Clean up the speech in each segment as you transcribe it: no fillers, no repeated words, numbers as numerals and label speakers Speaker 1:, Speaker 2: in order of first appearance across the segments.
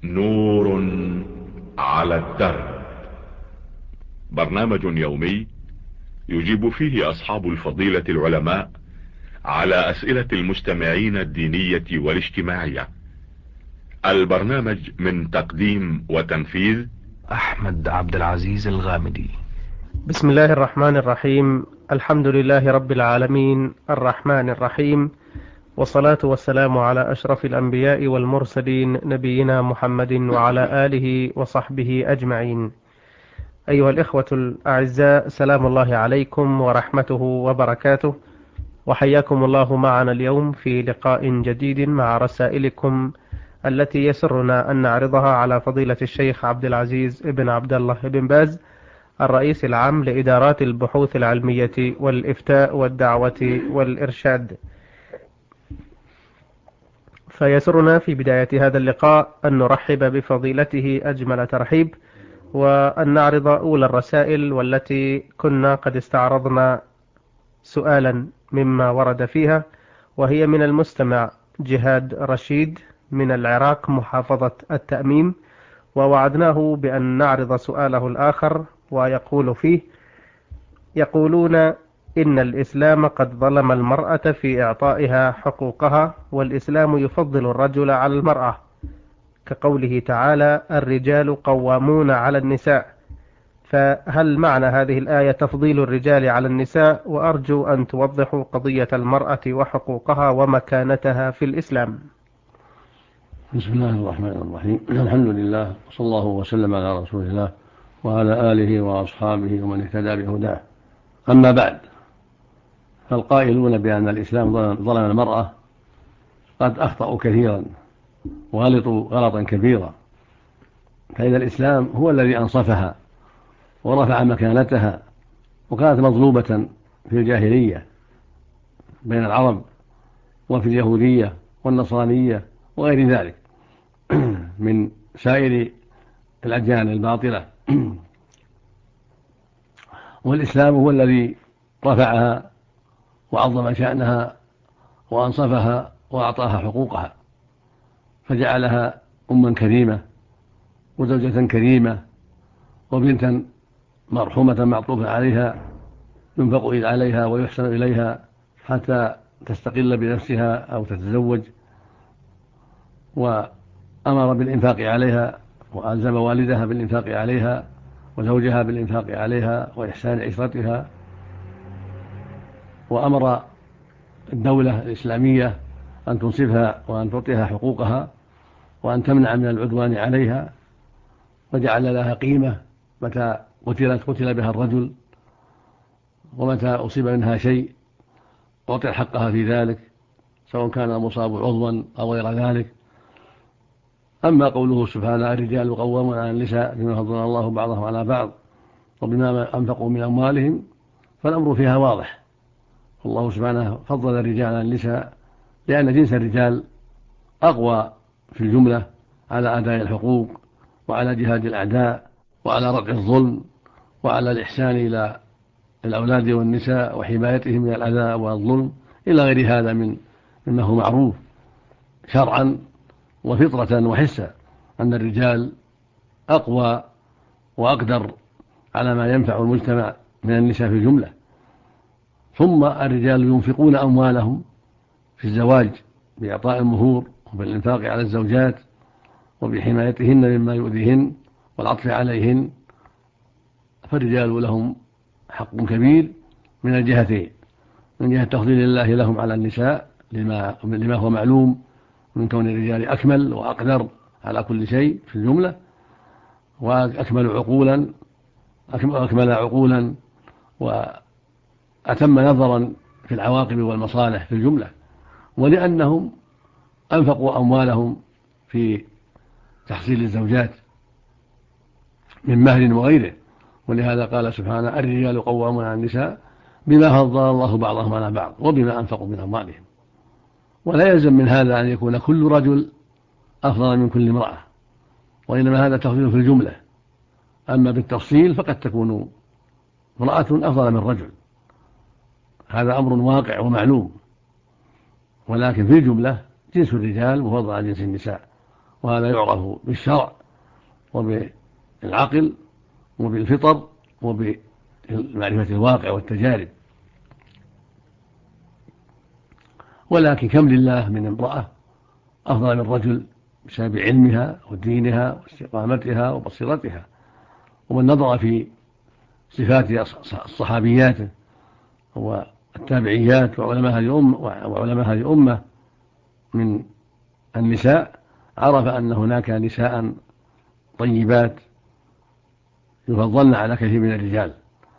Speaker 1: نور على الدرب. برنامج يومي يجيب فيه أصحاب الفضيلة العلماء على أسئلة المستمعين الدينية والاجتماعية. البرنامج من تقديم وتنفيذ
Speaker 2: أحمد عبد العزيز الغامدي.
Speaker 3: بسم الله الرحمن الرحيم. الحمد لله رب العالمين الرحمن الرحيم، والصلاة والسلام على أشرف الأنبياء والمرسلين نبينا محمد وعلى آله وصحبه أجمعين. أيها الإخوة الأعزاء، سلام الله عليكم ورحمته وبركاته، وحياكم الله معنا اليوم في لقاء جديد مع رسائلكم التي يسرنا أن نعرضها على فضيلة الشيخ عبد العزيز بن عبد الله بن باز، الرئيس العام لإدارات البحوث العلمية والإفتاء والدعوة والإرشاد. فيسرنا في بداية هذا اللقاء أن نرحب بفضيلته أجمل ترحيب، وأن نعرض أولى الرسائل، والتي كنا قد استعرضنا سؤالا مما ورد فيها، وهي من المستمع جهاد رشيد من العراق محافظة التأميم، ووعدناه بأن نعرض سؤاله الآخر، ويقول فيه: يقولون إن الإسلام قد ظلم المرأة في إعطائها حقوقها، والإسلام يفضل الرجل على المرأة، كقوله تعالى: الرجال قوامون على النساء. فهل معنى هذه الآية تفضيل الرجال على النساء؟ وأرجو أن توضحوا قضية المرأة وحقوقها ومكانتها في الإسلام.
Speaker 4: بسم الله الرحمن الرحيم. الحمد لله، وصلى الله وسلم على رسول الله وعلى آله وأصحابه ومن اهتدى بهداه. أما بعد، فالقائلون بأن الإسلام ظلم المرأة قد أخطأوا كثيرا وغلطوا غلطا كبيرا، فإن الإسلام هو الذي أنصفها ورفع مكانتها، وكانت مظلومة في الجاهلية بين العرب وفي اليهودية والنصرانية وغير ذلك من سائر الأديان الباطلة. والإسلام هو الذي رفعها وعظم شأنها وأنصفها وأعطاها حقوقها، فجعلها أما كريمة وزوجة كريمة وبنتا مرحومة معطوفة عليها، ينفق عليها ويحسن إليها حتى تستقل بنفسها أو تتزوج، وأمر بالإنفاق عليها وألزم والدها بالإنفاق عليها وزوجها بالإنفاق عليها وإحسان عشرتها، وأمر الدولة الإسلامية أن تنصفها وأن تعطيها حقوقها وأن تمنع من العدوان عليها، وجعل لها قيمة متى قتل بها الرجل، ومتى أصيب منها شيء أعطي حقها في ذلك، سواء كان المصاب عضوا أو غير ذلك. أما قوله سبحانه: الرجال قوامون على النساء بما فضل الله بعضهم على بعض وبما أنفقوا من أموالهم، فالأمر فيها واضح. الله سبحانه فضل الرجال على النساء لأن جنس الرجال أقوى في الجملة على أداء الحقوق وعلى جهاد الأعداء وعلى ردع الظلم وعلى الإحسان إلى الأولاد والنساء وحمايتهم من الأذى والظلم إلى غير هذا مما هو معروف شرعا وفطرة وحسا، أن الرجال أقوى وأقدر على ما ينفع المجتمع من النساء في الجملة. ثم الرجال ينفقون أموالهم في الزواج بإعطاء المهور وبالإنفاق على الزوجات وبحمايتهن مما يؤذيهن والعطف عليهن، فالرجال لهم حق كبير من الجهتين: من جهة تفضيل الله لهم على النساء لما هو معلوم من كون الرجال أكمل وأقدر على كل شيء في الجملة، وأكمل عقولا وأتم نظرا في العواقب والمصالح في الجملة، ولأنهم أنفقوا أموالهم في تحصيل الزوجات من مهر وغيره. ولهذا قال سبحانه: الرجال قوامون على النساء بما فضل الله بعضهم على بعض وبما أنفقوا من أموالهم. ولا يلزم من هذا أن يكون كل رجل أفضل من كل امرأة، وإنما هذا تفضيل في الجملة. أما بالتفصيل فقد تكون امرأة أفضل من رجل، هذا أمر واقع ومعلوم، ولكن في الجملة جنس الرجال مفضل على جنس النساء، وهذا يعرف بالشرع وبالعقل وبالفطر وبمعرفة الواقع والتجارب. ولكن كم لله من امرأة أفضل من رجل بسبب علمها ودينها واستقامتها وبصيرتها. ومن نظر في صفات الصحابيات والتابعيات وعلماء هذه الأمة من النساء عرف أن هناك نساء طيبات يفضلن على كثير من الرجال.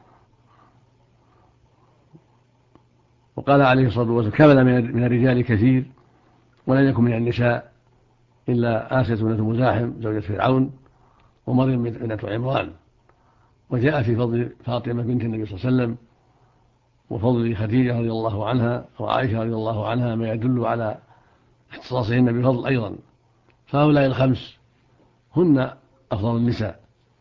Speaker 4: وقال عليه الصلاة والسلام: كمل من الرجال كثير ولم يكن من النساء إلا آسية بنت مزاحم زوجة فرعون ومريم بنت عمران. وجاء في فضل فاطمة بنت النبي صلى الله عليه وسلم وفضل خديجة رضي الله عنها وعائشة رضي الله عنها ما يدل على اختصاصهن بفضل أيضا. فهؤلاء الخمس هن أفضل النساء: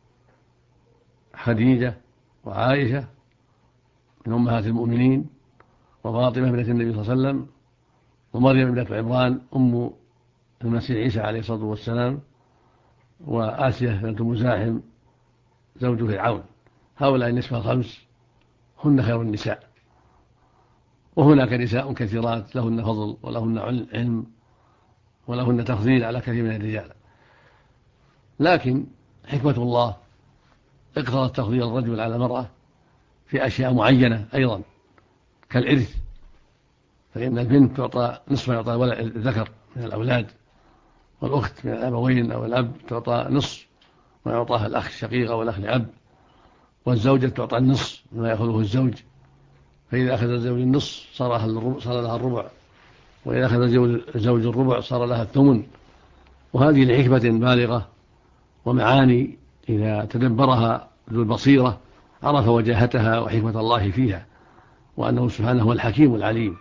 Speaker 4: خديجة وعائشة من أمهات المؤمنين، وفاطمة بنت النبي صلى الله عليه وسلم، ومريم بنت عمران أم المسيح عيسى عليه الصلاة والسلام، وآسية بنت مزاحم زوج فرعون. هؤلاء النسوة الخمس هن خير النساء. وهناك نساء كثيرات لهن فضل ولهن علم ولهن تفضيل على كثير من الرجال، لكن حكمة الله اقتضت تفضيل الرجل على المرأة في أشياء معينة أيضا كالإرث، فإن البنت تعطى نصف ما يعطى الذكر من الأولاد، والأخت من الأبوين أو الأب تعطى نصف ما يعطاها الأخ الشقيق أو الأخ الأب، والزوجة تعطى النصف ما يأخذه الزوج، فإذا أخذ الزوج النصف صار لها الربع، وإذا أخذ الزوج الربع صار لها الثمن. وهذه لحكمة بالغة ومعاني إذا تدبرها ذو البصيرة عرف وجاهتها وحكمة الله فيها، وأنه سبحانه هو الحكيم العليم.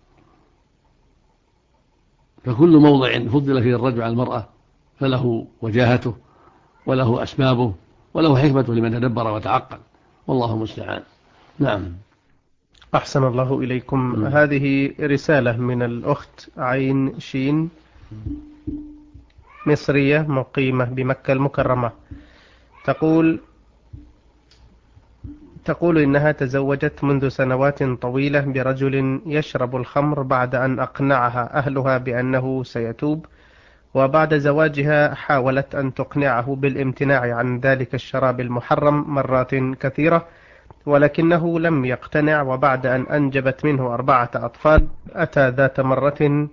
Speaker 4: فكل موضع فضل فيه الرجل على المرأة فله وجاهته وله أسبابه وله حكمته لمن تدبر وتعقل، والله المستعان. نعم.
Speaker 3: أحسن الله إليكم. هذه رسالة من الأخت عين شين، مصرية مقيمة بمكة المكرمة، تقول إنها تزوجت منذ سنوات طويلة برجل يشرب الخمر بعد أن أقنعها أهلها بأنه سيتوب، وبعد زواجها حاولت أن تقنعه بالامتناع عن ذلك الشراب المحرم مرات كثيرة، ولكنه لم يقتنع. وبعد أن أنجبت منه 4 أطفال أتى ذات مرة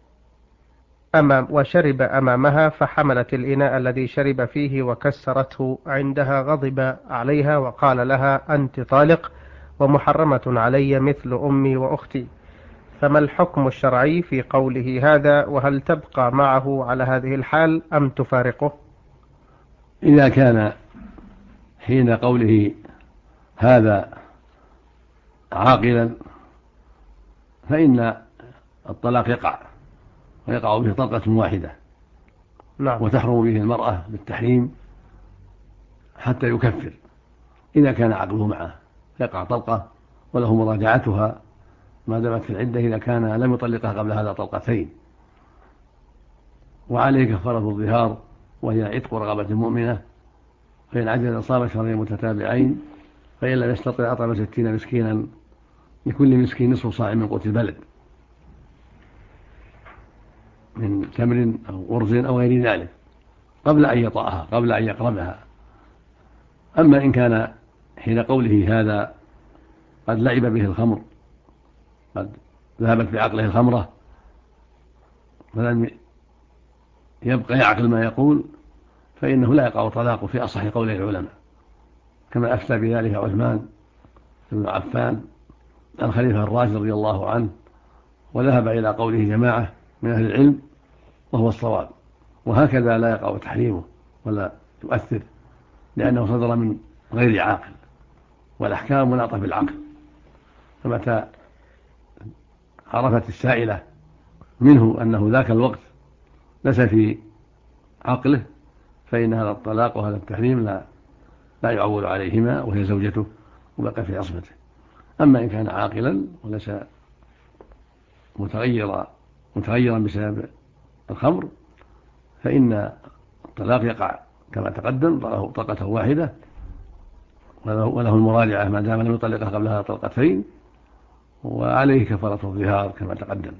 Speaker 3: وشرب أمامها، فحملت الإناء الذي شرب فيه وكسرته. عندها غضب عليها وقال لها: أنت طالق ومحرمة علي مثل أمي وأختي. فما الحكم الشرعي في قوله هذا؟ وهل تبقى معه على هذه الحال أم تفارقه؟
Speaker 4: إذا كان حين قوله هذا عاقلا فإن الطلاق يقع، ويقع به طلقة واحدة.
Speaker 3: نعم.
Speaker 4: وتحرم به المرأة بالتحريم حتى يكفر. إذا كان عقله معه يقع طلقة وله مراجعتها ما دامت في العدة، إذا كان لم يطلقها قبل هذا طلقتين. وعليه كفارة الظهار وهي عتق رقبة مؤمنة، فإن عجز صام شهرين متتابعين، فإن لم يستطع أطعم 60 مسكينا لكل مسكين نصف صاع من قوت البلد من تمر أو أرز أو غير ذلك قبل أن يطأها، قبل أن يقربها. أما إن كان حين قوله هذا قد لعب به الخمر، قد ذهبت بعقله الخمرة فلم يبقى يعقل ما يقول، فإنه لا يقع طلاقه في أصح قوله العلماء، كما أفتى بذلك عثمان بن عفان الخليفة الراشد رضي الله عنه، وذهب إلى قوله جماعة من أهل العلم وهو الصواب. وهكذا لا يقع تحريمه ولا تؤثر، لأنه صدر من غير عاقل، والأحكام مناطة بالعقل. فمتى عرفت السائلة منه أنه ذاك الوقت ليس في عقله، فإن هذا الطلاق وهذا التحريم لا يعول عليهما، وهي زوجته وبقى في عصمته. أما إن كان عاقلا وليس متغيرا بسبب الخمر، فإن الطلاق يقع كما تقدم طلقة واحدة، وله المراجعة ما دام لم يطلقها قبلها طلقتين، وعليه كفارة الظهار كما تقدم.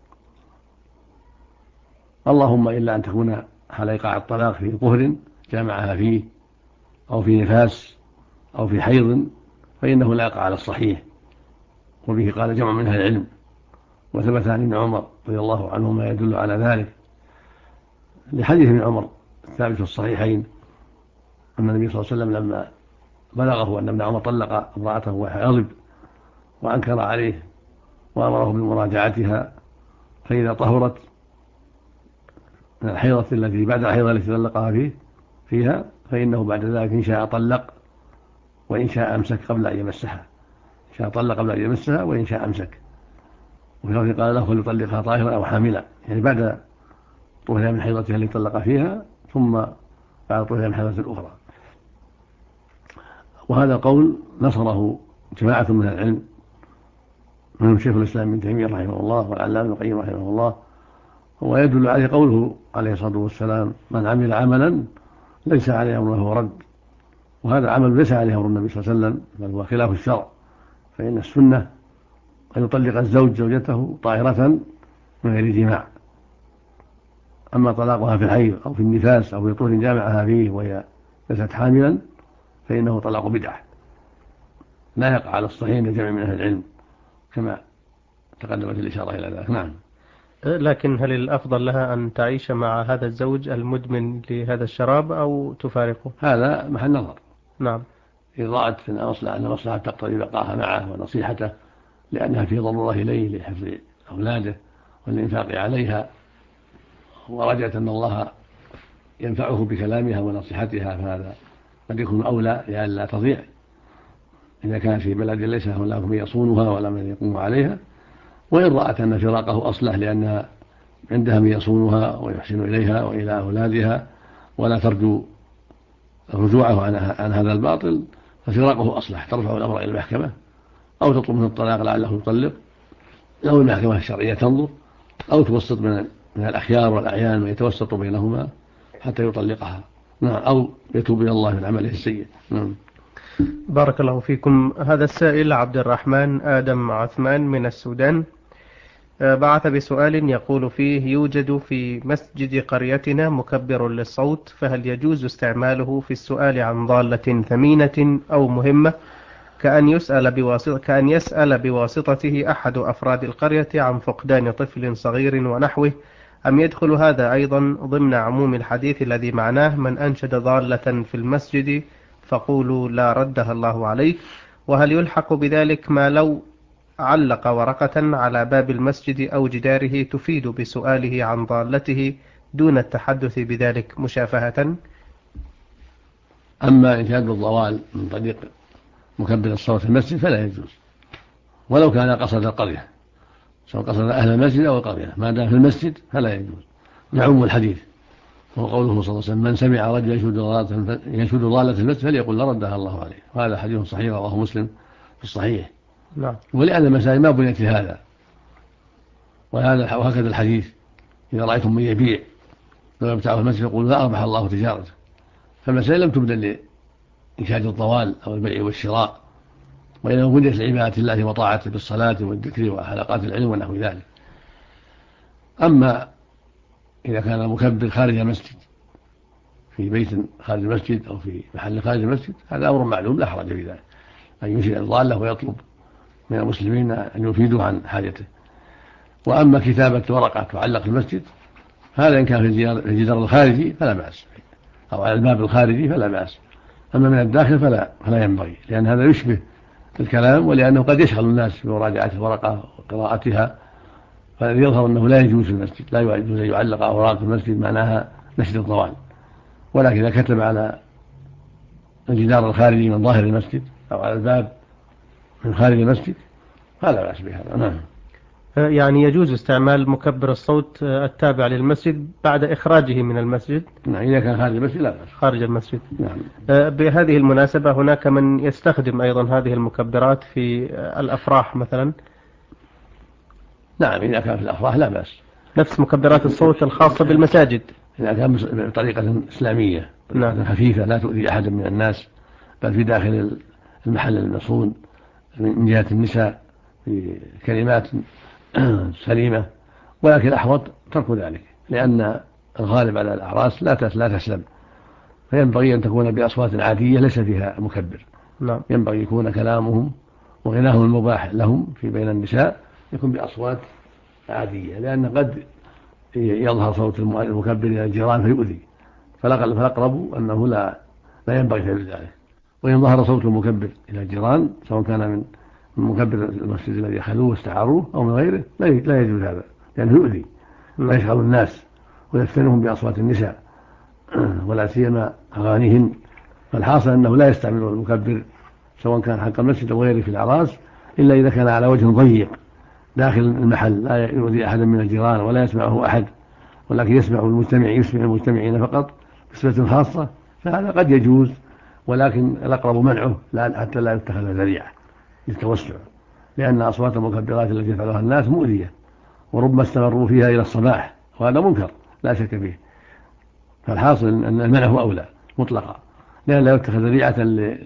Speaker 4: اللهم إلا أن تكون حال إيقاع الطلاق في طهر جامعها فيه أو في نفاس أو في حيض فإنه لا يقع على الصحيح، وبه قال جمع من أهل العلم، وثبت عن ابن عمر رضي الله عنه ما يدل على ذلك لحديث ابن عمر الثابت في الصحيحين أن النبي صلى الله عليه وسلم لما بلغه أن ابن عمر طلق امرأته وغضب وأنكر عليه وأمره بمراجعتها، فإذا طهرت من الحيضة التي بعد الحيضة التي طلقها فيها فإنه بعد ذلك إن شاء طلق وإن شاء أمسك قبل أن يمسها، إن شاء طلق قبل أن يمسها وإن شاء أمسك. وفي لفظ قال له فليطلقها طاهرا أو حاملا، يعني بعد طهرها من حيضتها التي طلق فيها ثم بعد طهرها من حيضة الأخرى. وهذا قول نصره جماعة من العلم منهم شيخ الإسلام ابن تيمية رحمه الله والعلامة ابن القيم رحمه الله، ويدل عليه قوله عليه الصلاة والسلام من عمل عملا ليس عليه أمره فهو رد، وهذا العمل ليس عليه أمر النبي صلى الله عليه وسلم بل هو خلاف الشرع، فإن السنة أن يطلق الزوج زوجته طاهرة من غير جماع. أما طلاقها في الحيض أو في النفاس أو في طهر جامعها فيه وهي ليست حاملا فإنه طلاق بدعة لا يقع على الصحيح لجمع من أهل العلم كما تقدمت الإشارة إلى ذلك. نعم.
Speaker 3: لكن هل الأفضل لها أن تعيش مع هذا الزوج المدمن لهذا الشراب أو تفارقه؟
Speaker 4: هذا محل نظر.
Speaker 3: نعم.
Speaker 4: إذا رأت أن مصلحة تقتضي بقاها معه ونصيحته لأنها في ضرورة إليه لحفظ أولاده والإنفاق عليها، ورجت أن الله ينفعه بكلامها ونصيحتها، فهذا قد يكون أولى لئلا تضيع إذا كان في بلد ليس هناك من يصونها ولا من يقوم عليها. وإن رأت أن فراقه أصلح لأنها عندها من يصونها ويحسن إليها وإلى أولادها ولا ترجو رجوعه عن هذا الباطل ففراقه أصلح، ترفع الأمر إلى المحكمة أو تطلب منه الطلاق لعله يطلق، أو المحكمة الشرعية تنظر، أو توسط من الأخيار والأعيان ويتوسط بينهما حتى يطلقها. نعم. أو يتوب إلى الله من عمله السيء. نعم.
Speaker 3: بارك الله فيكم. هذا السائل عبد الرحمن آدم عثمان من السودان بعث بسؤال يقول فيه: يوجد في مسجد قريتنا مكبر للصوت، فهل يجوز استعماله في السؤال عن ضالة ثمينة أو مهمة كأن يسأل بواسطته أحد أفراد القرية عن فقدان طفل صغير ونحوه، أم يدخل هذا أيضا ضمن عموم الحديث الذي معناه من أنشد ضالة في المسجد فقولوا لا ردها الله عليك؟ وهل يلحق بذلك ما لو علق ورقة على باب المسجد أو جداره تفيد بسؤاله عن ضالته دون التحدث بذلك مشافهة؟
Speaker 4: أما إنشاد الضوال من طريق مكبر الصوت في المسجد فلا يجوز، ولو كان قصد القرية، سواء قصد أهل المسجد أو القرية، ما دام في المسجد فلا يجوز يعم الحديث. وقوله صلى الله عليه وسلم من سمع رجلا ينشد ضالة في المسجد فليقل لردها الله عليه، وهذا حديث صحيح رواه مسلم في الصحيح.
Speaker 3: نعم.
Speaker 4: ولأن المساجد ما بنيت لهذا، وهكذا الحديث إذا رأيتم من يبيع لو يبتاعه المسجد يقول لا أربح الله تجارته، فالمساجد لم تبنى لإنشاد الضوال أو البيع والشراء، وإنما بنيت لعبادة الله وطاعته بالصلاة والذكر وحلقات العلم ونحو ذلك. أما إذا كان المكبر خارج المسجد في بيت خارج المسجد أو في محل خارج المسجد هذا أمر معلوم لا حرج في ذلك، أن ينشد الضالة ويطلب من المسلمين أن يفيدوا عن حاجته. وأما كتابة ورقة تعلق في المسجد هذا إن كان في الجدار الخارجي فلا بأس، أو على الباب الخارجي فلا بأس، أما من الداخل فلا ينبغي، لأن هذا يشبه الكلام، ولأنه قد يشغل الناس بمراجعة الورقة وقراءتها، فيظهر أنه لا يجوز في المسجد، لا يجوز أن يعلق أوراق في المسجد معناها نشد الضوال. ولكن إذا كتب على الجدار الخارجي من ظاهر المسجد أو على الباب من خارج المسجد فلا بأس بهذا. نعم.
Speaker 3: يعني يجوز استعمال مكبر الصوت التابع للمسجد بعد إخراجه من المسجد؟
Speaker 4: نعم، إذا كان خارج المسجد لا بأس.
Speaker 3: خارج المسجد.
Speaker 4: نعم.
Speaker 3: بهذه المناسبة هناك من يستخدم أيضا هذه المكبرات في الأفراح مثلا؟
Speaker 4: نعم، إذا كان في الأفراح لا بأس.
Speaker 3: نفس مكبرات الصوت الخاصة بالمساجد؟
Speaker 4: إذا كان بطريقة إسلامية خفيفة لا تؤذي أحد من الناس، بل في داخل المحل المصون من جهة النساء في كلمات سليمة، ولكن الأحوط ترك ذلك، لأن الغالب على الأعراس لا تسلم، فينبغي أن تكون بأصوات عادية ليس فيها مكبر. ينبغي يكون كلامهم وغناهم المباح لهم في بين النساء يكون بأصوات عادية، لأن قد يظهر صوت المكبر إلى الجيران فيؤذي، فالأقرب أنه لا ينبغي فعل ذلك. وإن ظهر صوت المكبر إلى الجيران سواء كان من مكبر المسجد الذي أخذوه واستعاروه أو من غيره لا يجوز هذا، لأنه يؤذي ويشغل الناس ويفتنهم بأصوات النساء ولا سيما أغانيهن. فالحاصل أنه لا يستعمل المكبر سواء كان حق المسجد أو غيره في الأعراس إلا إذا كان على وجه ضيق داخل المحل لا يؤذي أحدا من الجيران ولا يسمعه أحد، ولكن يسمع المجتمعين فقط بصفة خاصة، فهذا قد يجوز، ولكن الأقرب منعه حتى لا يتخذ ذريعة للتوسع، لأن أصوات المكبرات التي يفعلها الناس مؤذية وربما استمروا فيها إلى الصباح، وهذا منكر لا شك فيه. فالحاصل أن المنع هو أولى مطلقا، لأن لا يتخذ ذريعة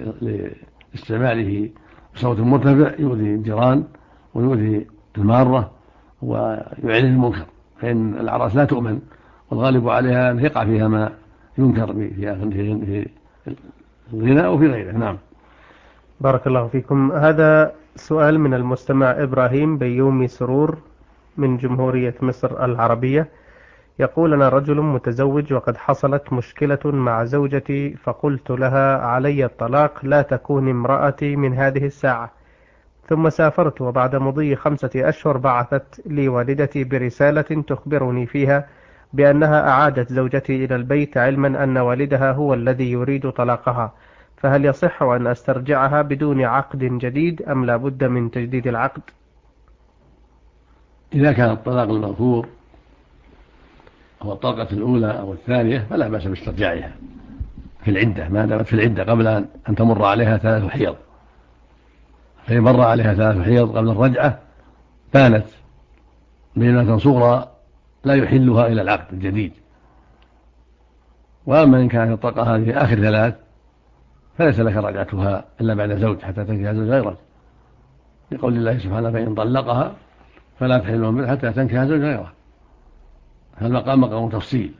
Speaker 4: لاستعماله بصوت مرتفع يؤذي الجيران ويؤذي المارة ويعلن المنكر، فإن الأعراس لا تؤمن والغالب عليها أن يقع فيها ما ينكر في الغنى وفي غيره. نعم.
Speaker 3: بارك الله فيكم. هذا سؤال من المستمع إبراهيم بيومي سرور من جمهورية مصر العربية، يقول: أنا رجل متزوج وقد حصلت مشكلة مع زوجتي، فقلت لها علي الطلاق، لا تكون امرأتي من هذه الساعة. ثم سافرت، وبعد مضي 5 أشهر بعثت لي والدتي برسالة تخبرني فيها بأنها أعادت زوجتي إلى البيت، علما أن والدها هو الذي يريد طلاقها، فهل يصح أن أسترجعها بدون عقد جديد أم لا بد من تجديد العقد؟
Speaker 4: إذا كان الطلاق المذكور هو الطلقة الأولى أو الثانية فلا بأس باسترجاعها في العدة، ما دامت في العدة قبل أن تمر عليها 3 حيض. فإن مر عليها 3 حيض قبل الرجعة بانت بينة صغرى لا يحلها إلى العقد الجديد. وأما إن كانت الطلقة هذه آخر 3 فليس لك رجعتها إلا بعد زوج حتى تنكح زوج غيره، لقول الله سبحانه: فإن طلقها فلا تحل منه حتى تنكح زوج غيره. فالمقام مقام تفصيل،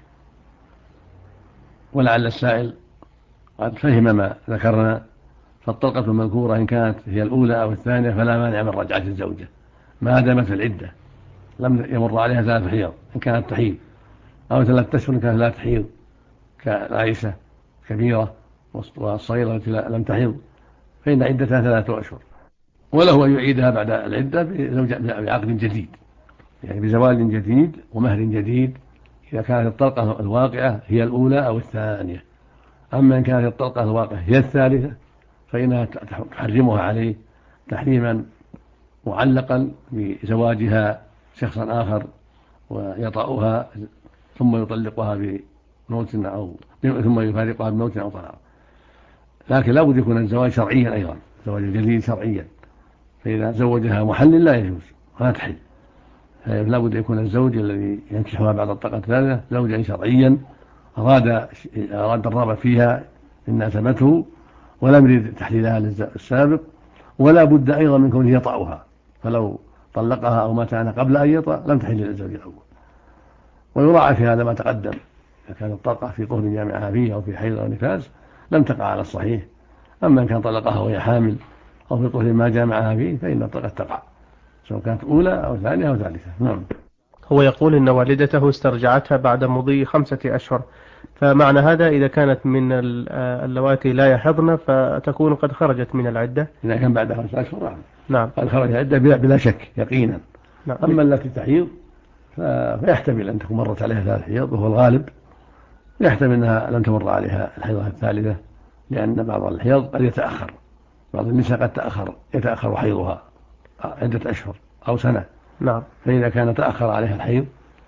Speaker 4: ولعل السائل قد فهم ما ذكرنا. فالطلقة المذكورة إن كانت هي الأولى أو الثانية فلا مانع من رجعة الزوجة ما دامت في العدة لم يمر عليها 3 حيض، إن كانت تحيض، أو 3 أشهر إن كانت لا تحيض كالعائشة كبيرة، والصغيرة التي لم تحيض فإن عدتها 3 أشهر. وله أن يعيدها بعد العدة بعقد جديد، يعني بزواج جديد ومهر جديد، إذا كانت الطلقة الواقعة هي الأولى أو الثانية. أما إن كانت الطلقة الواقعة هي الثالثة فإنها تحرمها عليه تحريما معلقا بزواجها شخصا آخر ويطأها ثم يطلقها بموت أو ثم يفارقها بموت أو طلاق. لكن لا بد يكون الزواج شرعيا أيضا، زواج الجديد شرعيا، فإذا زوجها محلل لا يجوز ولا تحل. لا بد يكون الزوج الذي ينكحها بعد الطلقة الثالثة زوجا شرعيا أراد الرغبة فيها إن ناسبته ولم يريد تحليلها للسابق، ولا بد أيضا من كونه يطأها، فلو طلقها أو مات عنها قبل أن يطأ لم تحل للزوج الأول. ويراعى في هذا ما تقدم، إذا كانت الطلقة في طهر جامعها فيه أو في حيض أو نفاس لم تقع على الصحيح. أما إن كان طلقها وهي حامل أو في طهر ما جامعها فيه فإن الطلقة تقع سواء كانت أولى أو ثانية أو ثالثة. نعم.
Speaker 3: هو يقول إن والدته استرجعتها بعد مضي 5 أشهر، فمعنى هذا إذا كانت من اللواتي لا يحضن فتكون قد خرجت من العدة.
Speaker 4: إذا كان بعد 5 أشهر
Speaker 3: نعم
Speaker 4: قد خرج العدة بلا شك يقينا.
Speaker 3: نعم.
Speaker 4: أما التي تحيض فيحتمل أن تكون مرت عليها 3 حيض وهو الغالب، يحتمل أنها لم تمر عليها الحيضة الثالثة، لأن بعض الحيض قد يتأخر، بعض النساء قد يتأخر حيضها عدة أشهر أو سنة.
Speaker 3: نعم.
Speaker 4: فإذا كان تأخر عليها الحيض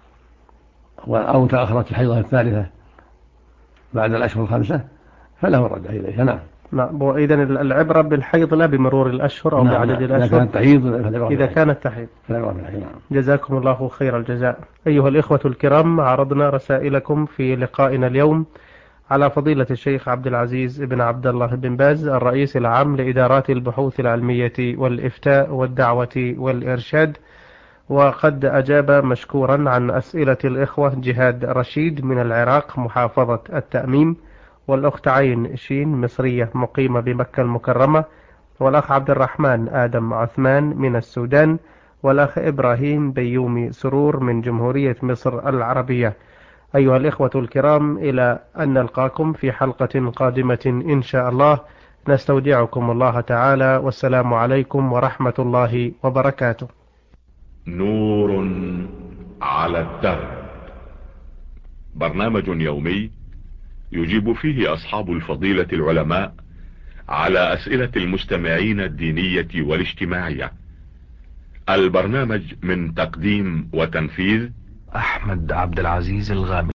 Speaker 4: أو تأخرت الحيضة الثالثة بعد الأشهر 5 فله الرجعة إليها. نعم.
Speaker 3: نعم. وإذا العبرة بالحيض لا بمرور الأشهر أو بعدد الأشهر.
Speaker 4: إذا كانت تحيض
Speaker 3: إذا كانت تحيض. جزاكم الله خير الجزاء. أيها الإخوة الكرام، عرضنا رسائلكم في لقائنا اليوم على فضيلة الشيخ عبد العزيز بن عبد الله بن باز الرئيس العام لإدارات البحوث العلمية والإفتاء والدعوة والإرشاد، وقد أجاب مشكورا عن أسئلة الإخوة جهاد رشيد من العراق محافظة التأميم، والأخت عين شين مصرية مقيمة بمكة المكرمة، والأخ عبد الرحمن آدم عثمان من السودان، والأخ إبراهيم بيومي سرور من جمهورية مصر العربية. أيها الإخوة الكرام، إلى أن نلقاكم في حلقة قادمة إن شاء الله، نستودعكم الله تعالى، والسلام عليكم ورحمة الله وبركاته.
Speaker 1: نور على الدرب، برنامج يومي يجيب فيه أصحاب الفضيلة العلماء على أسئلة المستمعين الدينية والاجتماعية. البرنامج من تقديم وتنفيذ
Speaker 2: أحمد عبد العزيز الغامدي.